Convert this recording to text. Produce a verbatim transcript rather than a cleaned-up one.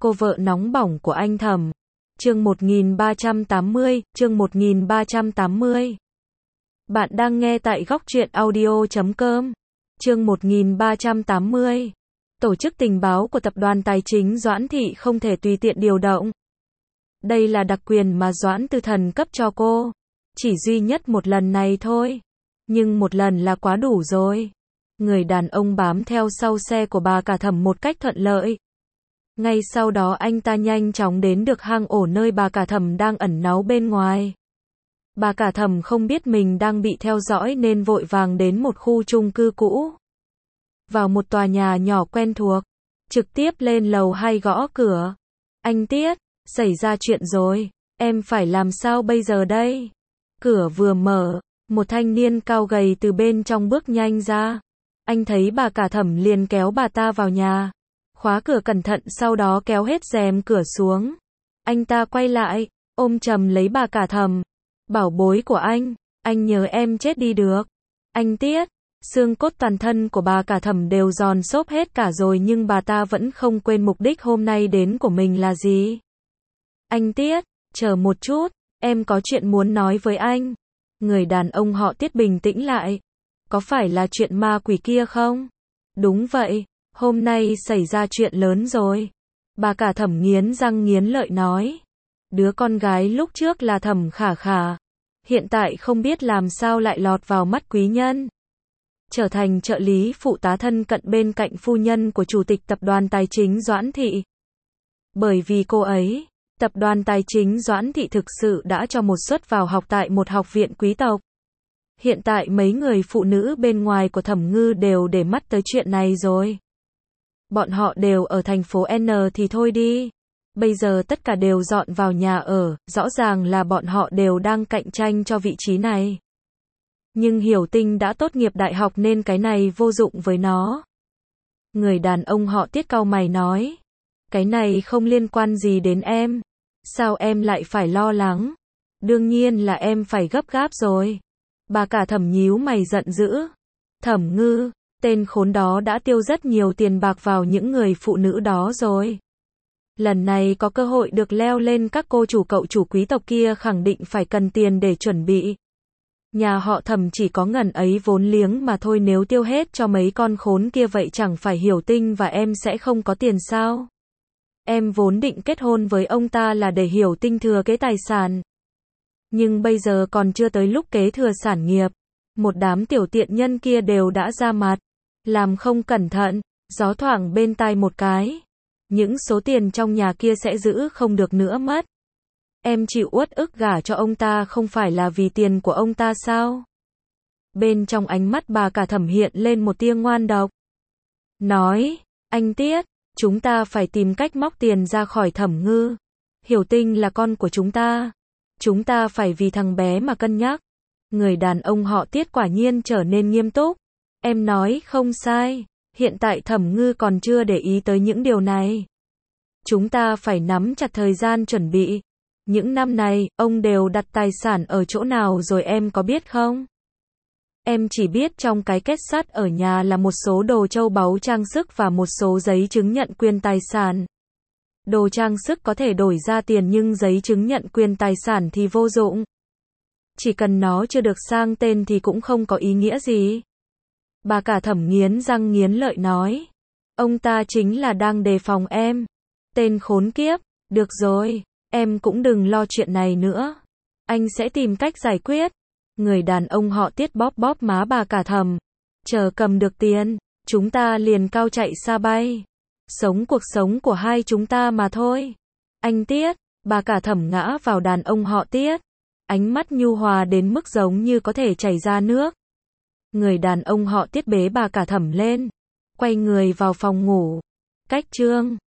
Cô vợ nóng bỏng của anh Thẩm. Chương một nghìn ba trăm tám mươi, chương một nghìn ba trăm tám mươi. Bạn đang nghe tại góc truyện audio chấm com. Chương một nghìn ba trăm tám mươi. Tổ chức tình báo của tập đoàn tài chính Doãn Thị không thể tùy tiện điều động. Đây là đặc quyền mà Doãn Tư Thần cấp cho cô. Chỉ duy nhất một lần này thôi. Nhưng một lần là quá đủ rồi. Người đàn ông bám theo sau xe của bà cả Thẩm một cách thuận lợi. Ngay sau đó anh ta nhanh chóng đến được hang ổ nơi bà cả Thẩm đang ẩn náu bên ngoài. Bà cả Thẩm không biết mình đang bị theo dõi nên vội vàng đến một khu chung cư cũ. Vào một tòa nhà nhỏ quen thuộc, trực tiếp lên lầu hai gõ cửa. Anh Tiết, xảy ra chuyện rồi, em phải làm sao bây giờ đây? Cửa vừa mở, một thanh niên cao gầy từ bên trong bước nhanh ra. Anh thấy bà cả Thẩm liền kéo bà ta vào nhà. Khóa cửa cẩn thận sau đó kéo hết rèm cửa xuống. Anh ta quay lại, ôm chầm lấy bà cả Thẩm. Bảo bối của anh, anh nhớ em chết đi được. Anh Tiết, xương cốt toàn thân của bà cả Thẩm đều giòn xốp hết cả rồi nhưng bà ta vẫn không quên mục đích hôm nay đến của mình là gì. Anh Tiết, chờ một chút, em có chuyện muốn nói với anh. Người đàn ông họ Tiết bình tĩnh lại. Có phải là chuyện ma quỷ kia không? Đúng vậy. Hôm nay xảy ra chuyện lớn rồi. Bà cả Thẩm nghiến răng nghiến lợi nói. Đứa con gái lúc trước là Thẩm Khả Khả. Hiện tại không biết làm sao lại lọt vào mắt quý nhân. Trở thành trợ lý phụ tá thân cận bên cạnh phu nhân của chủ tịch tập đoàn tài chính Doãn Thị. Bởi vì cô ấy, tập đoàn tài chính Doãn Thị thực sự đã cho một suất vào học tại một học viện quý tộc. Hiện tại mấy người phụ nữ bên ngoài của Thẩm Ngư đều để mắt tới chuyện này rồi. Bọn họ đều ở thành phố N thì thôi đi. Bây giờ tất cả đều dọn vào nhà ở, rõ ràng là bọn họ đều đang cạnh tranh cho vị trí này. Nhưng Hiểu Tinh đã tốt nghiệp đại học nên cái này vô dụng với nó. Người đàn ông họ Tiết cau mày nói. Cái này không liên quan gì đến em. Sao em lại phải lo lắng? Đương nhiên là em phải gấp gáp rồi. Bà cả Thẩm nhíu mày giận dữ. Thẩm Ngư, tên khốn đó đã tiêu rất nhiều tiền bạc vào những người phụ nữ đó rồi. Lần này có cơ hội được leo lên các cô chủ cậu chủ quý tộc kia khẳng định phải cần tiền để chuẩn bị. Nhà họ Thẩm chỉ có ngần ấy vốn liếng mà thôi, nếu tiêu hết cho mấy con khốn kia vậy chẳng phải Hiểu Tinh và em sẽ không có tiền sao? Em vốn định kết hôn với ông ta là để Hiểu Tinh thừa kế tài sản. Nhưng bây giờ còn chưa tới lúc kế thừa sản nghiệp. Một đám tiểu tiện nhân kia đều đã ra mặt. Làm không cẩn thận, gió thoảng bên tai một cái. Những số tiền trong nhà kia sẽ giữ không được nữa mất. Em chịu uất ức gả cho ông ta không phải là vì tiền của ông ta sao? Bên trong ánh mắt bà cả Thẩm hiện lên một tia ngoan độc. Nói, anh Tiết, chúng ta phải tìm cách móc tiền ra khỏi Thẩm Ngư. Hiểu Tinh là con của chúng ta. Chúng ta phải vì thằng bé mà cân nhắc. Người đàn ông họ Tiết quả nhiên trở nên nghiêm túc. Em nói không sai. Hiện tại Thẩm Ngư còn chưa để ý tới những điều này. Chúng ta phải nắm chặt thời gian chuẩn bị. Những năm này, ông đều đặt tài sản ở chỗ nào rồi em có biết không? Em chỉ biết trong cái kết sắt ở nhà là một số đồ châu báu trang sức và một số giấy chứng nhận quyền tài sản. Đồ trang sức có thể đổi ra tiền nhưng giấy chứng nhận quyền tài sản thì vô dụng. Chỉ cần nó chưa được sang tên thì cũng không có ý nghĩa gì. Bà cả Thẩm nghiến răng nghiến lợi nói. Ông ta chính là đang đề phòng em. Tên khốn kiếp, được rồi, em cũng đừng lo chuyện này nữa. Anh sẽ tìm cách giải quyết. Người đàn ông họ Tiết bóp bóp má bà cả Thẩm. Chờ cầm được tiền, chúng ta liền cao chạy xa bay. Sống cuộc sống của hai chúng ta mà thôi. Anh Tiết, bà cả Thẩm ngã vào đàn ông họ Tiết. Ánh mắt nhu hòa đến mức giống như có thể chảy ra nước. Người đàn ông họ Tiết bế bà cả Thẩm lên. Quay người vào phòng ngủ. Cách chương